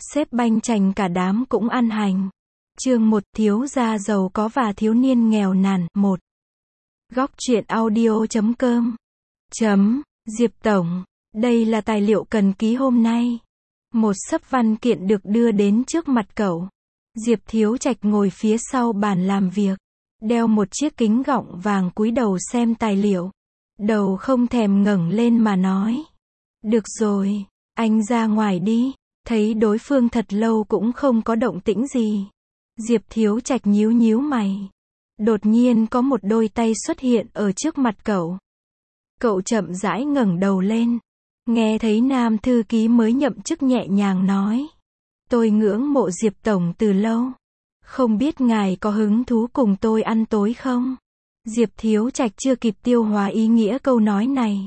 Sếp banh chành cả đám cũng ăn hành. Chương 1, thiếu gia giàu có và thiếu niên nghèo nàn. 1. Góc truyện audio.com. Diệp Tổng, đây là tài liệu cần ký hôm nay. Một xấp văn kiện được đưa đến trước mặt cậu. Diệp Thiếu Trạch ngồi phía sau bàn làm việc, đeo một chiếc kính gọng vàng cúi đầu xem tài liệu. Đầu không thèm ngẩng lên mà nói. Được rồi, anh ra ngoài đi. Thấy đối phương thật lâu cũng không có động tĩnh gì. Diệp Thiếu Trạch nhíu nhíu mày. Đột nhiên có một đôi tay xuất hiện ở trước mặt cậu. Cậu chậm rãi ngẩng đầu lên. Nghe thấy nam thư ký mới nhậm chức nhẹ nhàng nói. Tôi ngưỡng mộ Diệp Tổng từ lâu. Không biết ngài có hứng thú cùng tôi ăn tối không? Diệp Thiếu Trạch chưa kịp tiêu hóa ý nghĩa câu nói này.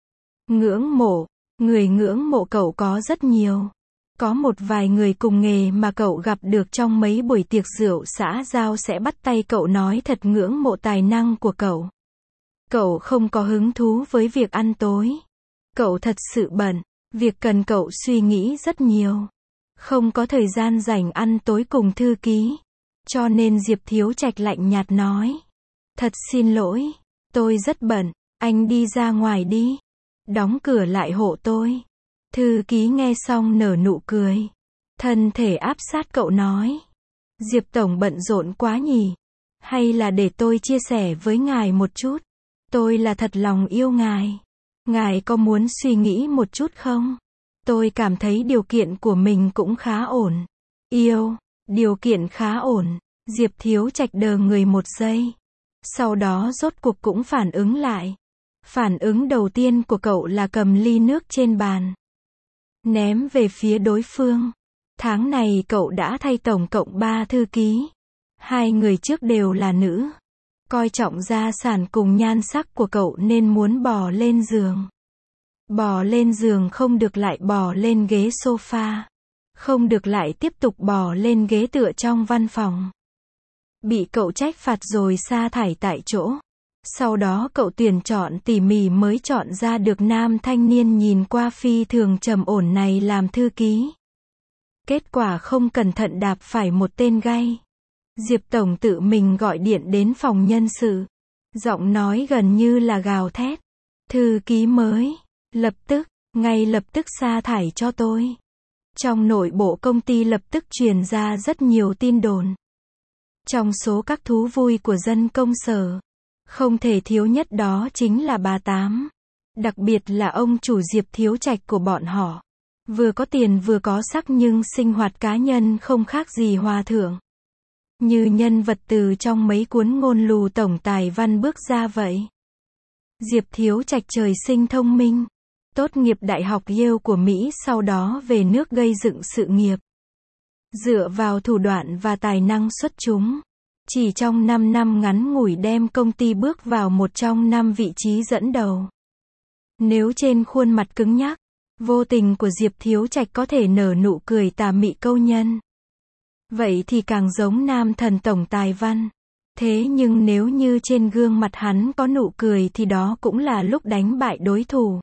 Ngưỡng mộ, người ngưỡng mộ cậu có rất nhiều. Có một vài người cùng nghề mà cậu gặp được trong mấy buổi tiệc rượu xã giao sẽ bắt tay cậu nói thật ngưỡng mộ tài năng của cậu. Cậu không có hứng thú với việc ăn tối. Cậu thật sự bận, việc cần cậu suy nghĩ rất nhiều. Không có thời gian rảnh ăn tối cùng thư ký. Cho nên Diệp Thiếu Trạch lạnh nhạt nói. Thật xin lỗi, tôi rất bận, anh đi ra ngoài đi. Đóng cửa lại hộ tôi. Thư ký nghe xong nở nụ cười. Thân thể áp sát cậu nói. Diệp Tổng bận rộn quá nhỉ? Hay là để tôi chia sẻ với ngài một chút? Tôi là thật lòng yêu ngài. Ngài có muốn suy nghĩ một chút không? Tôi cảm thấy điều kiện của mình cũng khá ổn. Yêu, điều kiện khá ổn. Diệp Thiếu Trạch đờ người một giây. Sau đó rốt cuộc cũng phản ứng lại. Phản ứng đầu tiên của cậu là cầm ly nước trên bàn. Ném về phía đối phương. Tháng này cậu đã thay tổng cộng 3 thư ký. 2 người trước đều là nữ. Coi trọng gia sản cùng nhan sắc của cậu nên muốn bò lên giường. Bò lên giường không được lại bò lên ghế sofa. Không được lại tiếp tục bò lên ghế tựa trong văn phòng. Bị cậu trách phạt rồi sa thải tại chỗ. Sau đó cậu tuyển chọn tỉ mỉ mới chọn ra được nam thanh niên nhìn qua phi thường trầm ổn này làm thư ký. Kết quả không cẩn thận đạp phải một tên gay. Diệp Tổng tự mình gọi điện đến phòng nhân sự. Giọng nói gần như là gào thét. Thư ký mới, ngay lập tức sa thải cho tôi. Trong nội bộ công ty lập tức truyền ra rất nhiều tin đồn. Trong số các thú vui của dân công sở, không thể thiếu nhất đó chính là bà Tám. Đặc biệt là ông chủ Diệp Thiếu Trạch của bọn họ. Vừa có tiền vừa có sắc nhưng sinh hoạt cá nhân không khác gì hòa thượng. Như nhân vật từ trong mấy cuốn ngôn lù tổng tài văn bước ra vậy. Diệp Thiếu Trạch trời sinh thông minh. Tốt nghiệp Đại học Yale của Mỹ sau đó về nước gây dựng sự nghiệp. Dựa vào thủ đoạn và tài năng xuất chúng. Chỉ trong 5 năm ngắn ngủi đem công ty bước vào một trong 5 vị trí dẫn đầu. Nếu trên khuôn mặt cứng nhắc, vô tình của Diệp Thiếu Trạch có thể nở nụ cười tà mị câu nhân. Vậy thì càng giống nam thần tổng tài văn. Thế nhưng nếu như trên gương mặt hắn có nụ cười thì đó cũng là lúc đánh bại đối thủ.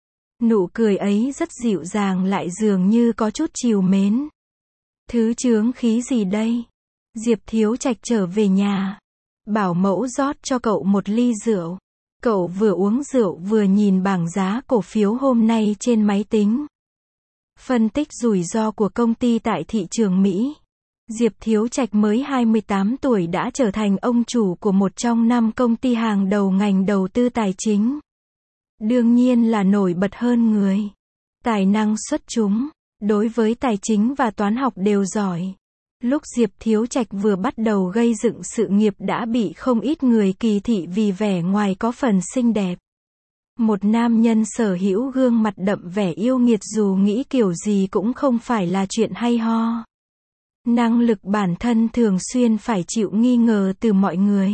Nụ cười ấy rất dịu dàng lại dường như có chút trìu mến. Thứ chướng khí gì đây? Diệp Thiếu Trạch trở về nhà. Bảo mẫu rót cho cậu một ly rượu. Cậu vừa uống rượu vừa nhìn bảng giá cổ phiếu hôm nay trên máy tính. Phân tích rủi ro của công ty tại thị trường Mỹ. Diệp Thiếu Trạch mới 28 tuổi đã trở thành ông chủ của một trong 5 công ty hàng đầu ngành đầu tư tài chính. Đương nhiên là nổi bật hơn người. Tài năng xuất chúng. Đối với tài chính và toán học đều giỏi. Lúc Diệp Thiếu Trạch vừa bắt đầu gây dựng sự nghiệp đã bị không ít người kỳ thị vì vẻ ngoài có phần xinh đẹp. Một nam nhân sở hữu gương mặt đậm vẻ yêu nghiệt dù nghĩ kiểu gì cũng không phải là chuyện hay ho. Năng lực bản thân thường xuyên phải chịu nghi ngờ từ mọi người.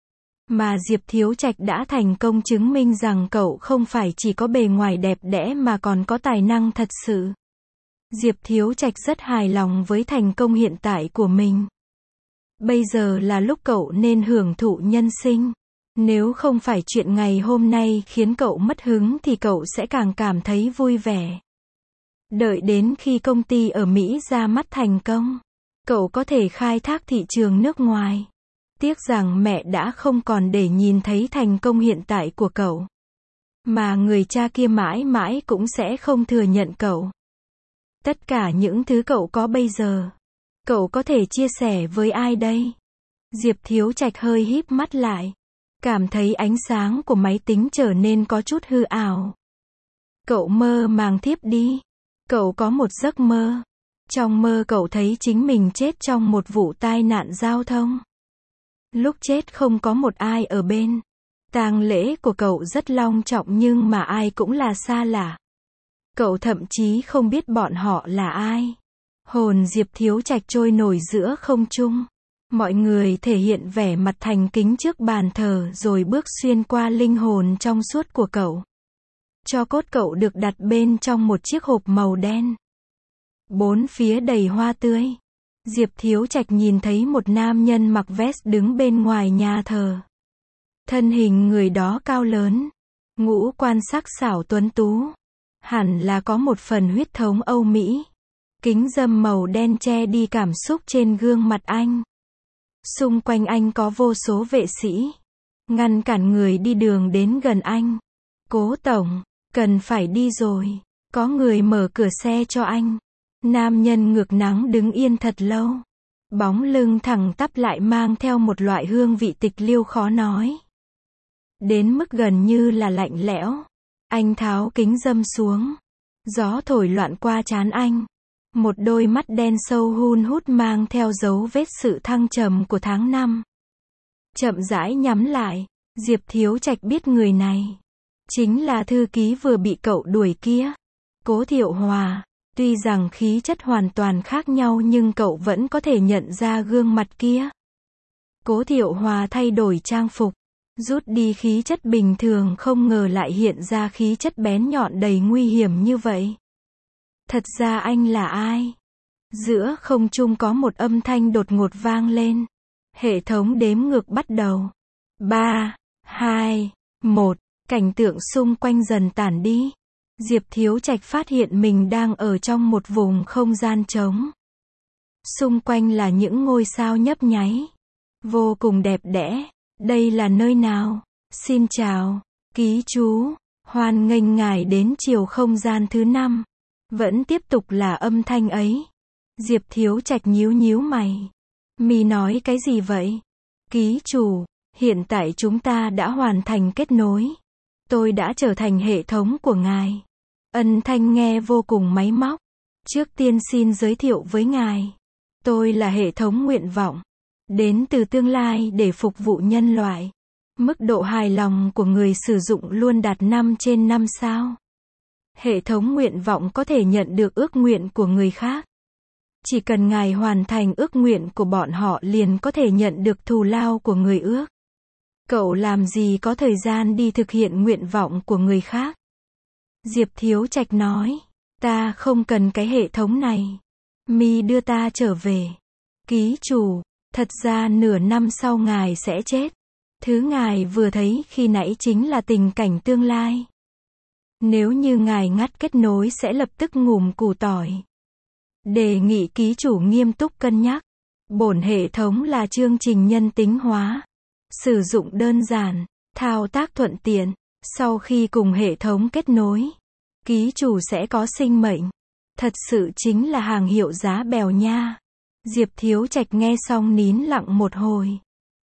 Mà Diệp Thiếu Trạch đã thành công chứng minh rằng cậu không phải chỉ có bề ngoài đẹp đẽ mà còn có tài năng thật sự. Diệp Thiếu Trạch rất hài lòng với thành công hiện tại của mình. Bây giờ là lúc cậu nên hưởng thụ nhân sinh. Nếu không phải chuyện ngày hôm nay khiến cậu mất hứng thì cậu sẽ càng cảm thấy vui vẻ. Đợi đến khi công ty ở Mỹ ra mắt thành công, cậu có thể khai thác thị trường nước ngoài. Tiếc rằng mẹ đã không còn để nhìn thấy thành công hiện tại của cậu. Mà người cha kia mãi mãi cũng sẽ không thừa nhận cậu. Tất cả những thứ cậu có bây giờ, cậu có thể chia sẻ với ai đây? Diệp Thiếu Trạch hơi híp mắt lại. Cảm thấy ánh sáng của máy tính trở nên có chút hư ảo. Cậu mơ màng thiếp đi. Cậu có một giấc mơ. Trong mơ cậu thấy chính mình chết trong một vụ tai nạn giao thông. Lúc chết không có một ai ở bên. Tang lễ của cậu rất long trọng nhưng mà ai cũng là xa lạ. Cậu thậm chí không biết bọn họ là ai. Hồn Diệp Thiếu Trạch trôi nổi giữa không trung. Mọi người thể hiện vẻ mặt thành kính trước bàn thờ rồi bước xuyên qua linh hồn trong suốt của cậu. Tro cốt cậu được đặt bên trong một chiếc hộp màu đen. Bốn phía đầy hoa tươi. Diệp Thiếu Trạch nhìn thấy một nam nhân mặc vest đứng bên ngoài nhà thờ. Thân hình người đó cao lớn, ngũ quan sắc sảo tuấn tú. Hẳn là có một phần huyết thống Âu Mỹ. Kính râm màu đen che đi cảm xúc trên gương mặt anh. Xung quanh anh có vô số vệ sĩ. Ngăn cản người đi đường đến gần anh. Cố tổng, cần phải đi rồi. Có người mở cửa xe cho anh. Nam nhân ngược nắng đứng yên thật lâu. Bóng lưng thẳng tắp lại mang theo một loại hương vị tịch liêu khó nói. Đến mức gần như là lạnh lẽo. Anh tháo kính râm xuống. Gió thổi loạn qua trán anh. Một đôi mắt đen sâu hun hút mang theo dấu vết sự thăng trầm của tháng năm. Chậm rãi nhắm lại, Diệp Thiếu Trạch biết người này chính là thư ký vừa bị cậu đuổi kia. Cố Thiệu Hòa. Tuy rằng khí chất hoàn toàn khác nhau nhưng cậu vẫn có thể nhận ra gương mặt kia. Cố Thiệu Hòa thay đổi trang phục, rút đi khí chất bình thường, không ngờ lại hiện ra khí chất bén nhọn đầy nguy hiểm như vậy. Thật ra anh là ai? Giữa không trung có một âm thanh đột ngột vang lên. Hệ thống đếm ngược bắt đầu. 3, 2, 1. Cảnh tượng xung quanh dần tản đi. Diệp Thiếu Trạch phát hiện mình đang ở trong một vùng không gian trống. Xung quanh là những ngôi sao nhấp nháy. Vô cùng đẹp đẽ. Đây là nơi nào? Xin chào, ký chú. Hoan nghênh ngài đến chiều không gian thứ 5. Vẫn tiếp tục là âm thanh ấy. Diệp Thiếu Trạch nhíu nhíu mày. Mi nói cái gì vậy? Ký chủ, hiện tại chúng ta đã hoàn thành kết nối. Tôi đã trở thành hệ thống của ngài. Âm thanh nghe vô cùng máy móc. Trước tiên xin giới thiệu với ngài. Tôi là hệ thống nguyện vọng. Đến từ tương lai để phục vụ nhân loại. Mức độ hài lòng của người sử dụng luôn đạt 5 trên 5 sao. Hệ thống nguyện vọng có thể nhận được ước nguyện của người khác. Chỉ cần ngài hoàn thành ước nguyện của bọn họ liền có thể nhận được thù lao của người ước. Cậu làm gì có thời gian đi thực hiện nguyện vọng của người khác? Diệp Thiếu Trạch nói. Ta không cần cái hệ thống này. Mi đưa ta trở về. Ký chủ, thật ra nửa năm sau ngài sẽ chết. Thứ ngài vừa thấy khi nãy chính là tình cảnh tương lai. Nếu như ngài ngắt kết nối sẽ lập tức ngủm củ tỏi. Đề nghị ký chủ nghiêm túc cân nhắc. Bổn hệ thống là chương trình nhân tính hóa. Sử dụng đơn giản, thao tác thuận tiện. Sau khi cùng hệ thống kết nối, ký chủ sẽ có sinh mệnh. Thật sự chính là hàng hiệu giá bèo nha. Diệp Thiếu Trạch nghe xong nín lặng một hồi.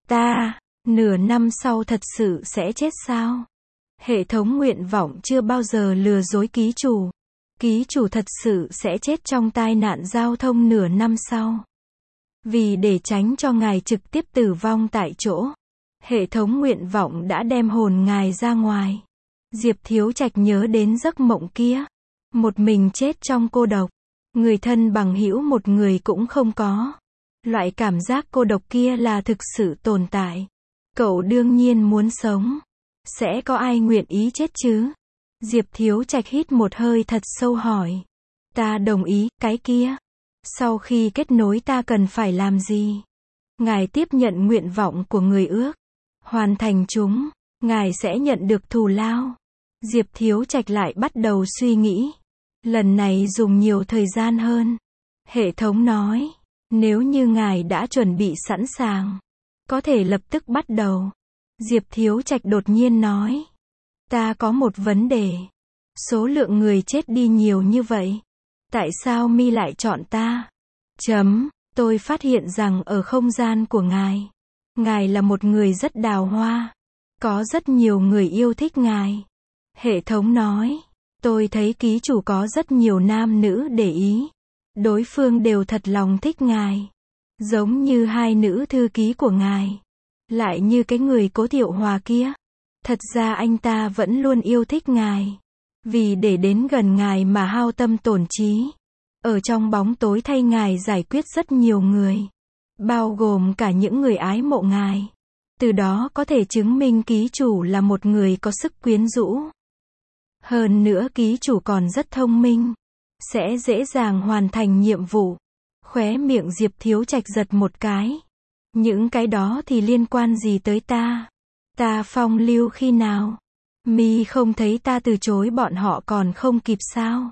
Nửa năm sau thật sự sẽ chết sao? Hệ thống nguyện vọng chưa bao giờ lừa dối ký chủ. Ký chủ thật sự sẽ chết trong tai nạn giao thông nửa năm sau. Vì để tránh cho ngài trực tiếp tử vong tại chỗ, hệ thống nguyện vọng đã đem hồn ngài ra ngoài. Diệp Thiếu Trạch nhớ đến giấc mộng kia. Một mình chết trong cô độc. Người thân bằng hữu một người cũng không có. Loại cảm giác cô độc kia là thực sự tồn tại. Cậu đương nhiên muốn sống. Sẽ có ai nguyện ý chết chứ? Diệp Thiếu Trạch hít một hơi thật sâu hỏi. Ta đồng ý, cái kia. Sau khi kết nối ta cần phải làm gì? Ngài tiếp nhận nguyện vọng của người ước. Hoàn thành chúng, ngài sẽ nhận được thù lao. Diệp Thiếu Trạch lại bắt đầu suy nghĩ. Lần này dùng nhiều thời gian hơn. Hệ thống nói, nếu như ngài đã chuẩn bị sẵn sàng, có thể lập tức bắt đầu. Diệp Thiếu Trạch đột nhiên nói, ta có một vấn đề. Số lượng người chết đi nhiều như vậy. Tại sao mi lại chọn ta? Tôi phát hiện rằng ở không gian của ngài là một người rất đào hoa. Có rất nhiều người yêu thích ngài. Hệ thống nói, tôi thấy ký chủ có rất nhiều nam nữ để ý. Đối phương đều thật lòng thích ngài. Giống như hai nữ thư ký của ngài. Lại như cái người Cố Thiệu Hòa kia. Thật ra anh ta vẫn luôn yêu thích ngài. Vì để đến gần ngài mà hao tâm tổn trí. Ở trong bóng tối thay ngài giải quyết rất nhiều người. Bao gồm cả những người ái mộ ngài. Từ đó có thể chứng minh ký chủ là một người có sức quyến rũ. Hơn nữa ký chủ còn rất thông minh. Sẽ dễ dàng hoàn thành nhiệm vụ. Khóe miệng Diệp Thiếu Trạch giật một cái. Những cái đó thì liên quan gì tới ta? Ta phong lưu khi nào? Mi không thấy ta từ chối bọn họ còn không kịp sao?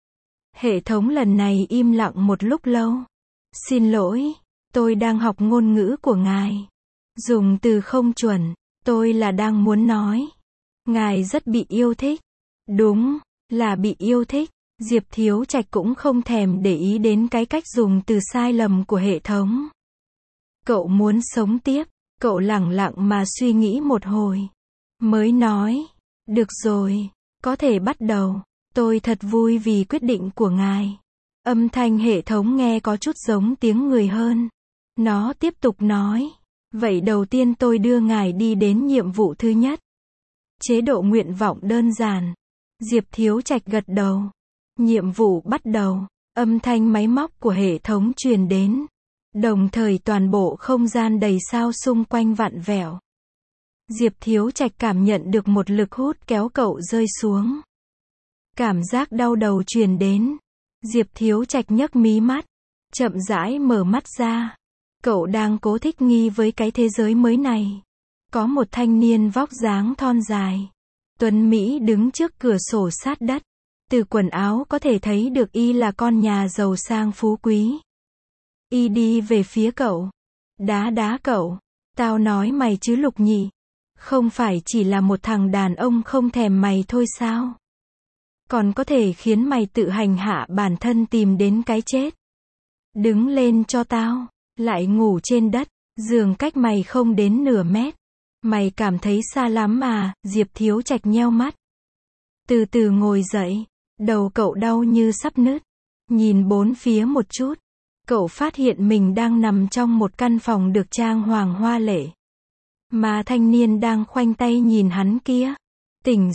Hệ thống lần này im lặng một lúc lâu. Xin lỗi, tôi đang học ngôn ngữ của ngài. Dùng từ không chuẩn, tôi là đang muốn nói. Ngài rất bị yêu thích. Đúng, là bị yêu thích. Diệp Thiếu Trạch cũng không thèm để ý đến cái cách dùng từ sai lầm của hệ thống. Cậu muốn sống tiếp, cậu lẳng lặng mà suy nghĩ một hồi. Mới nói, được rồi, có thể bắt đầu. Tôi thật vui vì quyết định của ngài. Âm thanh hệ thống nghe có chút giống tiếng người hơn. Nó tiếp tục nói, vậy đầu tiên tôi đưa ngài đi đến nhiệm vụ thứ nhất. Chế độ nguyện vọng đơn giản. Diệp Thiếu Trạch gật đầu. Nhiệm vụ bắt đầu. Âm thanh máy móc của hệ thống truyền đến. Đồng thời toàn bộ không gian đầy sao xung quanh vặn vẹo. Diệp Thiếu Trạch cảm nhận được một lực hút kéo cậu rơi xuống. Cảm giác đau đầu truyền đến. Diệp Thiếu Trạch nhấc mí mắt. Chậm rãi mở mắt ra. Cậu đang cố thích nghi với cái thế giới mới này. Có một thanh niên vóc dáng thon dài. Tuấn Mỹ đứng trước cửa sổ sát đất. Từ quần áo có thể thấy được y là con nhà giàu sang phú quý. Y đi về phía cậu. Đá cậu. Tao nói mày chứ Lục Nhị. Không phải chỉ là một thằng đàn ông không thèm mày thôi sao? Còn có thể khiến mày tự hành hạ bản thân tìm đến cái chết. Đứng lên cho tao. Lại ngủ trên đất. Giường cách mày không đến nửa mét. Mày cảm thấy xa lắm à? Diệp Thiếu Trạch nheo mắt. Từ từ ngồi dậy. Đầu cậu đau như sắp nứt. Nhìn bốn phía một chút. Cậu phát hiện mình đang nằm trong một căn phòng được trang hoàng hoa lệ. Mà thanh niên đang khoanh tay nhìn hắn kia. Tỉnh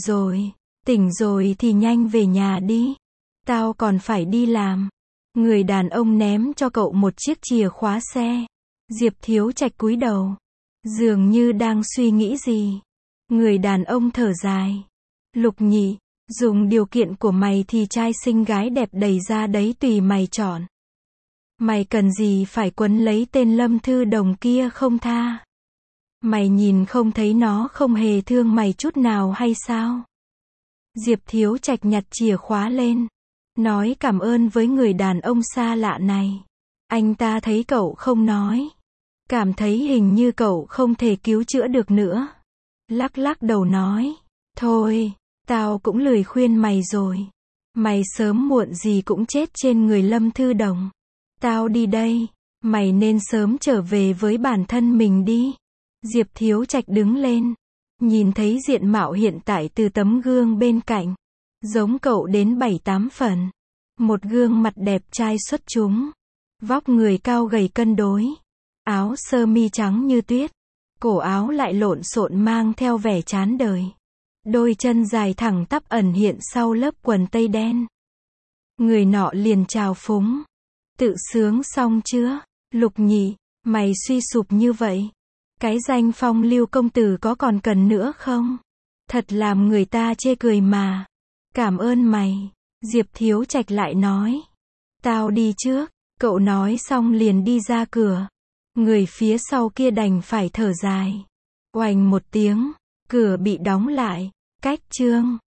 rồi thì nhanh về nhà đi. Tao còn phải đi làm. Người đàn ông ném cho cậu một chiếc chìa khóa xe. Diệp Thiếu Trạch cúi đầu. Dường như đang suy nghĩ gì. Người đàn ông thở dài. Lục Nhị, dùng điều kiện của mày thì trai xinh gái đẹp đầy ra đấy tùy mày chọn. Mày cần gì phải quấn lấy tên Lâm Thư Đồng kia không tha? Mày nhìn không thấy nó không hề thương mày chút nào hay sao? Diệp Thiếu Trạch nhặt chìa khóa lên. Nói cảm ơn với người đàn ông xa lạ này. Anh ta thấy cậu không nói. Cảm thấy hình như cậu không thể cứu chữa được nữa. Lắc đầu nói. Thôi, tao cũng lười khuyên mày rồi. Mày sớm muộn gì cũng chết trên người Lâm Thư Đồng. Tao đi đây. Mày nên sớm trở về với bản thân mình đi. Diệp Thiếu Trạch đứng lên. Nhìn thấy diện mạo hiện tại từ tấm gương bên cạnh. Giống cậu đến 7-8 phần. Một gương mặt đẹp trai xuất chúng. Vóc người cao gầy cân đối. Áo sơ mi trắng như tuyết. Cổ áo lại lộn xộn mang theo vẻ chán đời. Đôi chân dài thẳng tắp ẩn hiện sau lớp quần tây đen. Người nọ liền chào phúng. Tự sướng xong chưa? Lục Nhị, mày suy sụp như vậy. Cái danh phong lưu công tử có còn cần nữa không? Thật làm người ta chê cười mà. Cảm ơn mày. Diệp Thiếu Trạch lại nói. Tao đi trước. Cậu nói xong liền đi ra cửa. Người phía sau kia đành phải thở dài. Oành một tiếng. Cửa bị đóng lại. Cách chương.